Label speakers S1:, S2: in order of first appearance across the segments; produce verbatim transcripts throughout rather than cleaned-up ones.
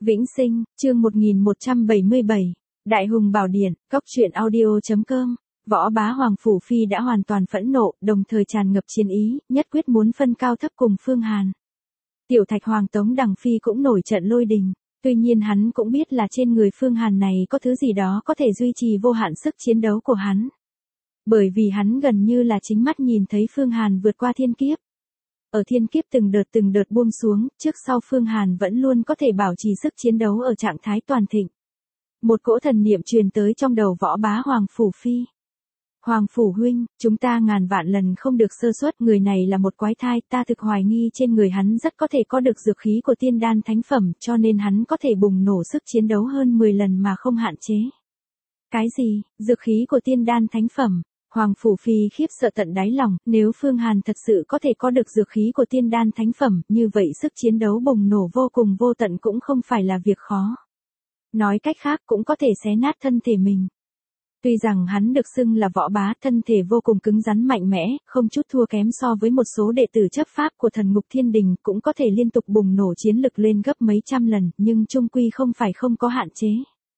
S1: Vĩnh Sinh, chương một nghìn một trăm bảy mươi bảy. Đại hùng bảo điện, cốc truyện audio.com. Võ Bá Hoàng Phủ Phi đã hoàn toàn phẫn nộ, đồng thời tràn ngập chiến ý, nhất quyết muốn phân cao thấp cùng Phương Hàn. Tiểu Thạch Hoàng Tống Đằng Phi cũng nổi trận lôi đình, tuy nhiên hắn cũng biết là trên người Phương Hàn này có thứ gì đó có thể duy trì vô hạn sức chiến đấu của hắn. Bởi vì hắn gần như là chính mắt nhìn thấy Phương Hàn vượt qua thiên kiếp. Ở thiên kiếp từng đợt từng đợt buông xuống, trước sau Phương Hàn vẫn luôn có thể bảo trì sức chiến đấu ở trạng thái toàn thịnh. Một cỗ thần niệm truyền tới trong đầu Võ Bá Hoàng Phủ Phi. Hoàng Phủ huynh, chúng ta ngàn vạn lần không được sơ suất, người này là một quái thai, ta thực hoài nghi trên người hắn rất có thể có được dược khí của tiên đan thánh phẩm, cho nên hắn có thể bùng nổ sức chiến đấu hơn mười lần mà không hạn chế. Cái gì, dược khí của tiên đan thánh phẩm? Hoàng Phủ Phi khiếp sợ tận đáy lòng, nếu Phương Hàn thật sự có thể có được dược khí của tiên đan thánh phẩm, như vậy sức chiến đấu bùng nổ vô cùng vô tận cũng không phải là việc khó. Nói cách khác cũng có thể xé nát thân thể mình. Tuy rằng hắn được xưng là võ bá, thân thể vô cùng cứng rắn mạnh mẽ, không chút thua kém so với một số đệ tử chấp pháp của thần ngục thiên đình, cũng có thể liên tục bùng nổ chiến lực lên gấp mấy trăm lần, nhưng chung quy không phải không có hạn chế.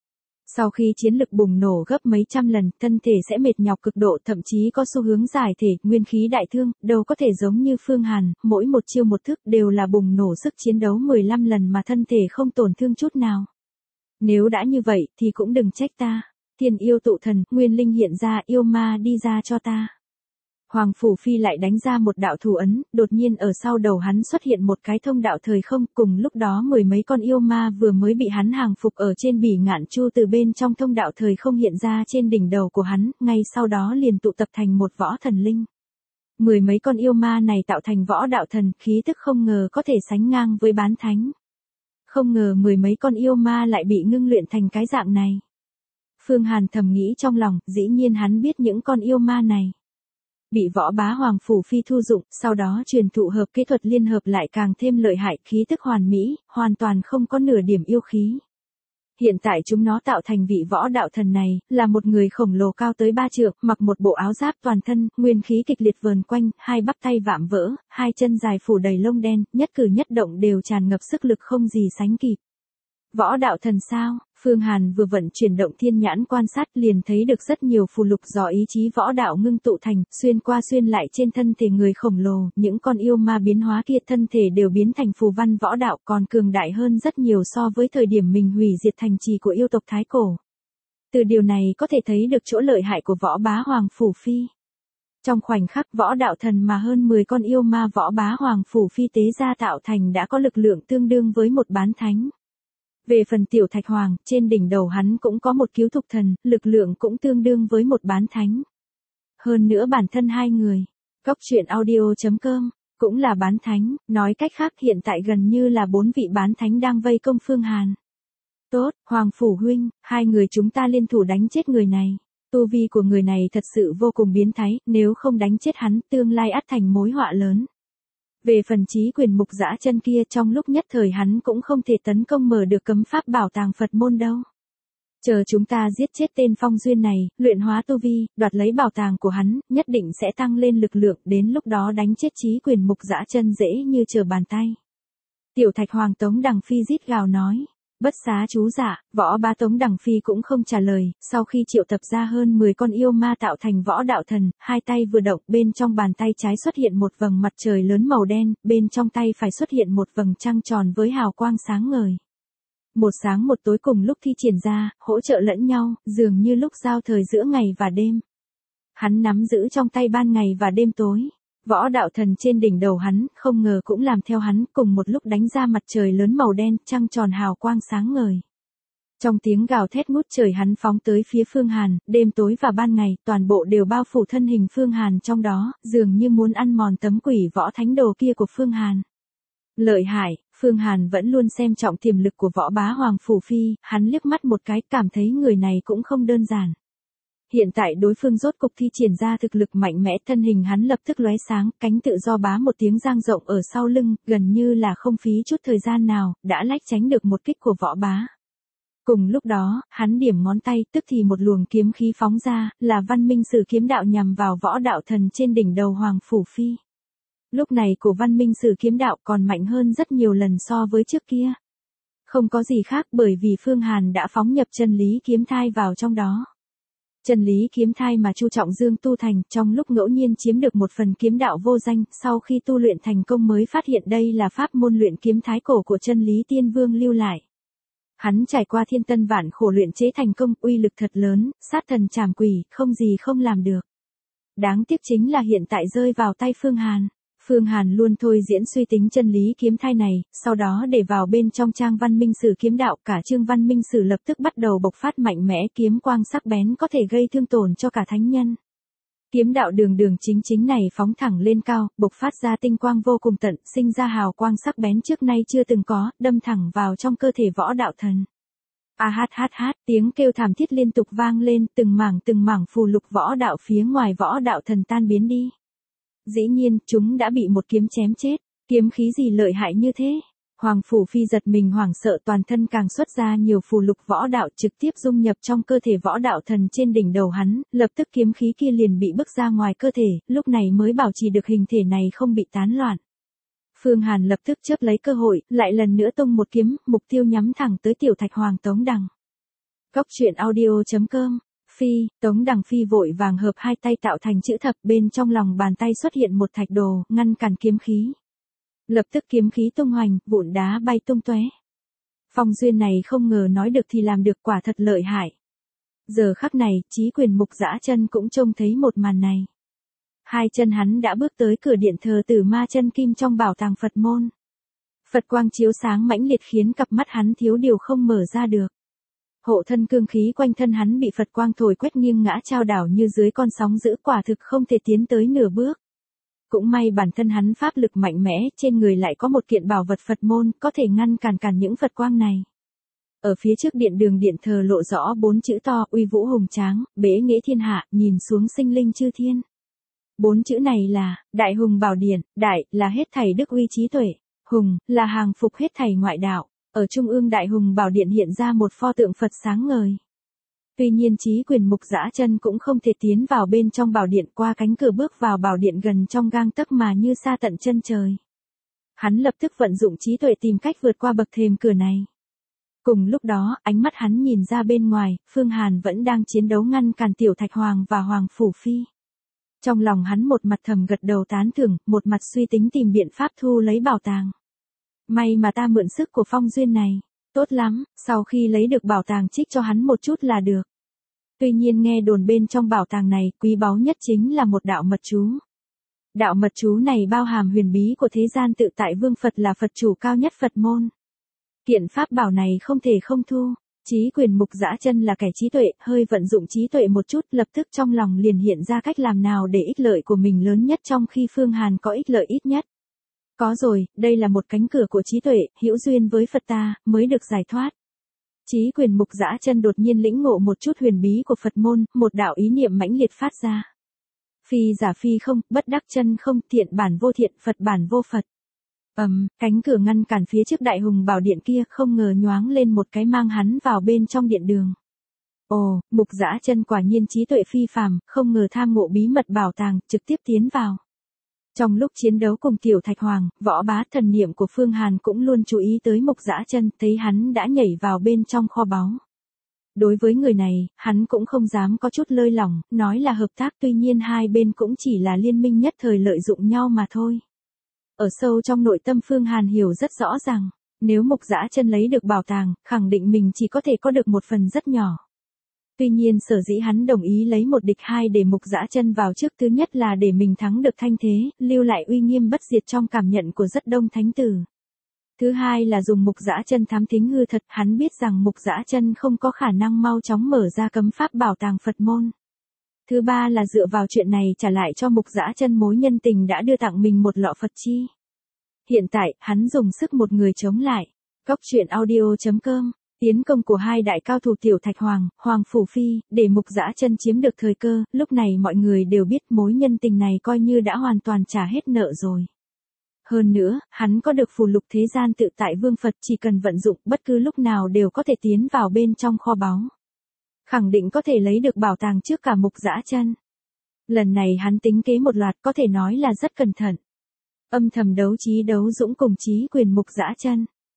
S1: Sau khi chiến lực bùng nổ gấp mấy trăm lần, thân thể sẽ mệt nhọc cực độ, thậm chí có xu hướng giải thể, nguyên khí đại thương, đâu có thể giống như Phương Hàn, mỗi một chiêu một thức đều là bùng nổ sức chiến đấu mười lăm lần mà thân thể không tổn thương chút nào. Nếu đã như vậy thì cũng đừng trách ta. Thiên yêu tụ thần, nguyên linh hiện ra, yêu ma đi ra cho ta. Hoàng Phủ Phi lại đánh ra một đạo thủ ấn, đột nhiên ở sau đầu hắn xuất hiện một cái thông đạo thời không, cùng lúc đó mười mấy con yêu ma vừa mới bị hắn hàng phục ở trên bỉ ngạn chu từ bên trong thông đạo thời không hiện ra trên đỉnh đầu của hắn, ngay sau đó liền tụ tập thành một võ thần linh. Mười mấy con yêu ma này tạo thành võ đạo thần, khí tức không ngờ có thể sánh ngang với bán thánh. Không ngờ mười mấy con yêu ma lại bị ngưng luyện thành cái dạng này. Phương Hàn thầm nghĩ trong lòng, dĩ nhiên hắn biết những con yêu ma này bị Võ Bá Hoàng Phủ Phi thu dụng, sau đó truyền thụ hợp kỹ thuật liên hợp lại càng thêm lợi hại, khí tức hoàn mỹ, hoàn toàn không có nửa điểm yêu khí. Hiện tại chúng nó tạo thành vị võ đạo thần này, là một người khổng lồ cao tới ba trượng, mặc một bộ áo giáp toàn thân, nguyên khí kịch liệt vờn quanh, hai bắp tay vạm vỡ, hai chân dài phủ đầy lông đen, nhất cử nhất động đều tràn ngập sức lực không gì sánh kịp. Võ đạo thần sao? Phương Hàn vừa vận chuyển động thiên nhãn quan sát liền thấy được rất nhiều phù lục do ý chí võ đạo ngưng tụ thành, xuyên qua xuyên lại trên thân thể người khổng lồ, những con yêu ma biến hóa kia thân thể đều biến thành phù văn võ đạo, còn cường đại hơn rất nhiều so với thời điểm mình hủy diệt thành trì của yêu tộc Thái Cổ. Từ điều này có thể thấy được chỗ lợi hại của Võ Bá Hoàng Phủ Phi. Trong khoảnh khắc võ đạo thần mà hơn mười con yêu ma Võ Bá Hoàng Phủ Phi tế ra tạo thành đã có lực lượng tương đương với một bán thánh. Về phần Tiểu Thạch Hoàng, trên đỉnh đầu hắn cũng có một cứu thục thần, lực lượng cũng tương đương với một bán thánh. Hơn nữa bản thân hai người, cốc truyện audio.com, cũng là bán thánh, nói cách khác hiện tại gần như là bốn vị bán thánh đang vây công Phương Hàn. Tốt, Hoàng Phủ huynh, hai người chúng ta liên thủ đánh chết người này. Tu vi của người này thật sự vô cùng biến thái, nếu không đánh chết hắn, tương lai ắt thành mối họa lớn. Về phần Chí Quyền Mục Dã Chân kia, trong lúc nhất thời hắn cũng không thể tấn công mở được cấm pháp bảo tàng Phật môn đâu. Chờ chúng ta giết chết tên Phong Duyên này, luyện hóa tu vi, đoạt lấy bảo tàng của hắn, nhất định sẽ tăng lên lực lượng, đến lúc đó đánh chết Chí Quyền Mục Dã Chân dễ như trở bàn tay. Tiểu Thạch Hoàng Tống Đằng Phi rít gào nói. Bất xá chú dạ, Võ Bá Tống Đằng Phi cũng không trả lời, sau khi triệu tập ra hơn mười con yêu ma tạo thành võ đạo thần, hai tay vừa động, bên trong bàn tay trái xuất hiện một vầng mặt trời lớn màu đen, bên trong tay phải xuất hiện một vầng trăng tròn với hào quang sáng ngời. Một sáng một tối cùng lúc thi triển ra, hỗ trợ lẫn nhau, dường như lúc giao thời giữa ngày và đêm. Hắn nắm giữ trong tay ban ngày và đêm tối. Võ đạo thần trên đỉnh đầu hắn, không ngờ cũng làm theo hắn, cùng một lúc đánh ra mặt trời lớn màu đen, trăng tròn hào quang sáng ngời. Trong tiếng gào thét ngút trời hắn phóng tới phía Phương Hàn, đêm tối và ban ngày, toàn bộ đều bao phủ thân hình Phương Hàn trong đó, dường như muốn ăn mòn tấm quỷ võ thánh đồ kia của Phương Hàn. Lợi hại, Phương Hàn vẫn luôn xem trọng tiềm lực của Võ Bá Hoàng Phủ Phi, hắn liếc mắt một cái, cảm thấy người này cũng không đơn giản. Hiện tại đối phương rốt cục thi triển ra thực lực mạnh mẽ, thân hình hắn lập tức lóe sáng, cánh tự do bá một tiếng giang rộng ở sau lưng, gần như là không phí chút thời gian nào, đã lách tránh được một kích của Võ Bá. Cùng lúc đó, hắn điểm ngón tay, tức thì một luồng kiếm khí phóng ra, là Văn Minh Sử kiếm đạo nhằm vào võ đạo thần trên đỉnh đầu Hoàng Phủ Phi. Lúc này của Văn Minh Sử kiếm đạo còn mạnh hơn rất nhiều lần so với trước kia. Không có gì khác bởi vì Phương Hàn đã phóng nhập chân lý kiếm thai vào trong đó. Chân lý kiếm thai mà Chu Trọng Dương tu thành trong lúc ngẫu nhiên chiếm được một phần kiếm đạo vô danh, sau khi tu luyện thành công mới phát hiện đây là pháp môn luyện kiếm thái cổ của chân lý tiên vương lưu lại. Hắn trải qua thiên tân vạn khổ luyện chế thành công, uy lực thật lớn, sát thần trảm quỷ, không gì không làm được. Đáng tiếc chính là hiện tại rơi vào tay Phương Hàn. Phương Hàn luôn thôi diễn suy tính chân lý kiếm thai này, sau đó để vào bên trong trang Văn Minh Sử kiếm đạo, cả chương Văn Minh Sử lập tức bắt đầu bộc phát mạnh mẽ, kiếm quang sắc bén có thể gây thương tổn cho cả thánh nhân. Kiếm đạo đường đường chính chính này phóng thẳng lên cao, bộc phát ra tinh quang vô cùng tận, sinh ra hào quang sắc bén trước nay chưa từng có, đâm thẳng vào trong cơ thể võ đạo thần. A hát hát hát, tiếng kêu thảm thiết liên tục vang lên, từng mảng từng mảng phù lục võ đạo phía ngoài võ đạo thần tan biến đi. Dĩ nhiên, chúng đã bị một kiếm chém chết, kiếm khí gì lợi hại như thế? Hoàng Phủ Phi giật mình hoảng sợ, toàn thân càng xuất ra nhiều phù lục võ đạo trực tiếp dung nhập trong cơ thể võ đạo thần trên đỉnh đầu hắn, lập tức kiếm khí kia liền bị bức ra ngoài cơ thể, lúc này mới bảo trì được hình thể này không bị tán loạn. Phương Hàn lập tức chớp lấy cơ hội, lại lần nữa tung một kiếm, mục tiêu nhắm thẳng tới Tiểu Thạch Hoàng Tống Đằng. Góc truyện audio chấm com. Phi, Tống Đằng Phi vội vàng hợp hai tay tạo thành chữ thập, bên trong lòng bàn tay xuất hiện một thạch đồ, ngăn cản kiếm khí. Lập tức kiếm khí tung hoành, vụn đá bay tung tóe. Phong duyên này không ngờ nói được thì làm được, quả thật lợi hại. Giờ khắc này, Chí Quyền Mục Dã Chân cũng trông thấy một màn này. Hai chân hắn đã bước tới cửa điện thờ Tử Ma Chân Kim trong bảo tàng Phật môn. Phật quang chiếu sáng mãnh liệt khiến cặp mắt hắn thiếu điều không mở ra được. Hộ thân cương khí quanh thân hắn bị Phật quang thổi quét nghiêng ngã chao đảo như dưới con sóng dữ, quả thực không thể tiến tới nửa bước. Cũng may bản thân hắn pháp lực mạnh mẽ, trên người lại có một kiện bảo vật Phật môn, có thể ngăn cản cản những Phật quang này. Ở phía trước điện đường điện thờ lộ rõ bốn chữ to, uy vũ hùng tráng, bế nghệ thiên hạ, nhìn xuống sinh linh chư thiên. Bốn chữ này là, Đại Hùng Bảo Điện, Đại, là hết thảy đức uy trí tuệ, Hùng, là hàng phục hết thảy ngoại đạo. Ở trung ương Đại Hùng Bảo Điện hiện ra một pho tượng Phật sáng ngời. Tuy nhiên Chí Quyền Mục Dã Chân cũng không thể tiến vào bên trong bảo điện, qua cánh cửa bước vào bảo điện gần trong gang tấc mà như xa tận chân trời. Hắn lập tức vận dụng trí tuệ tìm cách vượt qua bậc thềm cửa này. Cùng lúc đó, ánh mắt hắn nhìn ra bên ngoài, Phương Hàn vẫn đang chiến đấu ngăn cản Tiểu Thạch Hoàng và Hoàng Phủ Phi. Trong lòng hắn một mặt thầm gật đầu tán thưởng, một mặt suy tính tìm biện pháp thu lấy bảo tàng. May mà ta mượn sức của phong duyên này. Tốt lắm, sau khi lấy được bảo tàng trích cho hắn một chút là được. Tuy nhiên nghe đồn bên trong bảo tàng này, quý báu nhất chính là một đạo mật chú. Đạo mật chú này bao hàm huyền bí của thế gian tự tại Vương Phật là Phật chủ cao nhất Phật môn. Kiện pháp bảo này không thể không thu. Chí Quyền Mục Dã Chân là kẻ trí tuệ, hơi vận dụng trí tuệ một chút, lập tức trong lòng liền hiện ra cách làm nào để ích lợi của mình lớn nhất trong khi Phương Hàn có ích lợi ít nhất. Có rồi, đây là một cánh cửa của trí tuệ, hữu duyên với Phật ta, mới được giải thoát. Chí Quyền Mục Dã Chân đột nhiên lĩnh ngộ một chút huyền bí của Phật môn, một đạo ý niệm mãnh liệt phát ra. Phi giả phi không, bất đắc chân không, thiện bản vô thiện, Phật bản vô Phật. Ầm, um, cánh cửa ngăn cản phía trước Đại Hùng Bảo Điện kia không ngờ nhoáng lên một cái mang hắn vào bên trong điện đường. Ồ, Mục Dã Chân quả nhiên trí tuệ phi phàm, không ngờ tham ngộ bí mật bảo tàng, trực tiếp tiến vào. Trong lúc chiến đấu cùng Tiểu Thạch Hoàng, võ bá thần niệm của Phương Hàn cũng luôn chú ý tới Mục Dã Chân, thấy hắn đã nhảy vào bên trong kho báu. Đối với người này, hắn cũng không dám có chút lơi lỏng, nói là hợp tác, tuy nhiên hai bên cũng chỉ là liên minh nhất thời lợi dụng nhau mà thôi. Ở sâu trong nội tâm Phương Hàn hiểu rất rõ ràng, nếu Mục Dã Chân lấy được bảo tàng, khẳng định mình chỉ có thể có được một phần rất nhỏ. Tuy nhiên sở dĩ hắn đồng ý lấy một địch hai để Mục Dã Chân vào trước, thứ nhất là để mình thắng được thanh thế, lưu lại uy nghiêm bất diệt trong cảm nhận của rất đông thánh tử. Thứ hai là dùng Mục Dã Chân thám thính hư thật, hắn biết rằng Mục Dã Chân không có khả năng mau chóng mở ra cấm pháp bảo tàng Phật môn. Thứ ba là dựa vào chuyện này trả lại cho Mục Dã Chân mối nhân tình đã đưa tặng mình một lọ Phật chi. Hiện tại, hắn dùng sức một người chống lại. Góc truyện audio chấm com. Tiến công của hai đại cao thủ Tiểu Thạch Hoàng, Hoàng Phủ Phi, để Mục Dã Chân chiếm được thời cơ, lúc này mọi người đều biết mối nhân tình này coi như đã hoàn toàn trả hết nợ rồi. Hơn nữa, hắn có được phù lục thế gian tự tại Vương Phật, chỉ cần vận dụng bất cứ lúc nào đều có thể tiến vào bên trong kho báu. Khẳng định có thể lấy được bảo tàng trước cả Mục Dã Chân. Lần này hắn tính kế một loạt, có thể nói là rất cẩn thận. Âm thầm đấu trí đấu dũng cùng Chí Quyền Mục Dã Chân.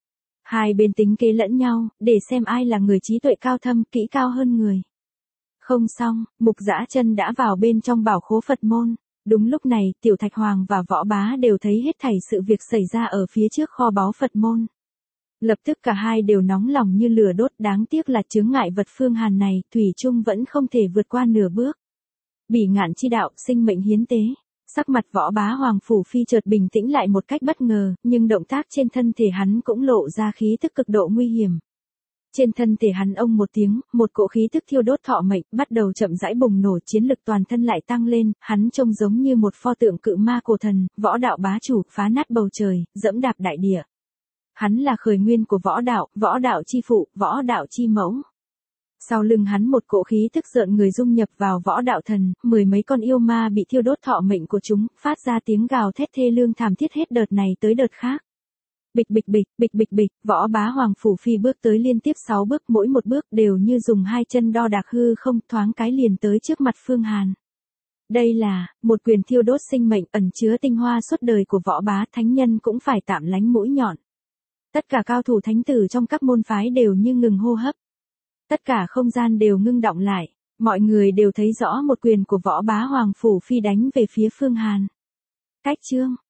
S1: Hai bên tính kế lẫn nhau, để xem ai là người trí tuệ cao thâm, kỹ cao hơn người. Không xong, Mục Dã Chân đã vào bên trong bảo khố Phật môn. Đúng lúc này, Tiểu Thạch Hoàng và Võ Bá đều thấy hết thảy sự việc xảy ra ở phía trước kho báu Phật môn. Lập tức cả hai đều nóng lòng như lửa đốt, đáng tiếc là chướng ngại vật Phương Hàn này, thủy chung vẫn không thể vượt qua nửa bước. Bỉ ngạn chi đạo, sinh mệnh hiến tế. Sắc mặt Võ Bá Hoàng Phủ Phi chợt bình tĩnh lại một cách bất ngờ, nhưng động tác trên thân thể hắn cũng lộ ra khí tức cực độ nguy hiểm. Trên thân thể hắn ông một tiếng, một cỗ khí tức thiêu đốt thọ mệnh, bắt đầu chậm rãi bùng nổ, chiến lực toàn thân lại tăng lên, hắn trông giống như một pho tượng cự ma cổ thần, võ đạo bá chủ, phá nát bầu trời, dẫm đạp đại địa. Hắn là khởi nguyên của võ đạo, võ đạo chi phụ, võ đạo chi mẫu. Sau lưng hắn một cỗ khí tức rợn người dung nhập vào võ đạo thần, mười mấy con yêu ma bị thiêu đốt thọ mệnh của chúng, phát ra tiếng gào thét thê lương thảm thiết hết đợt này tới đợt khác. Bịch bịch bịch, bịch bịch bịch, Võ Bá Hoàng Phủ Phi bước tới liên tiếp sáu bước, mỗi một bước đều như dùng hai chân đo đạc hư không, thoáng cái liền tới trước mặt Phương Hàn. Đây là, một quyền thiêu đốt sinh mệnh, ẩn chứa tinh hoa suốt đời của Võ Bá, thánh nhân cũng phải tạm lánh mũi nhọn. Tất cả cao thủ thánh tử trong các môn phái đều như ngừng hô hấp. Tất cả không gian đều ngưng đọng lại, mọi người đều thấy rõ một quyền của Võ Bá Hoàng Phủ Phi đánh về phía Phương Hàn. Cách chương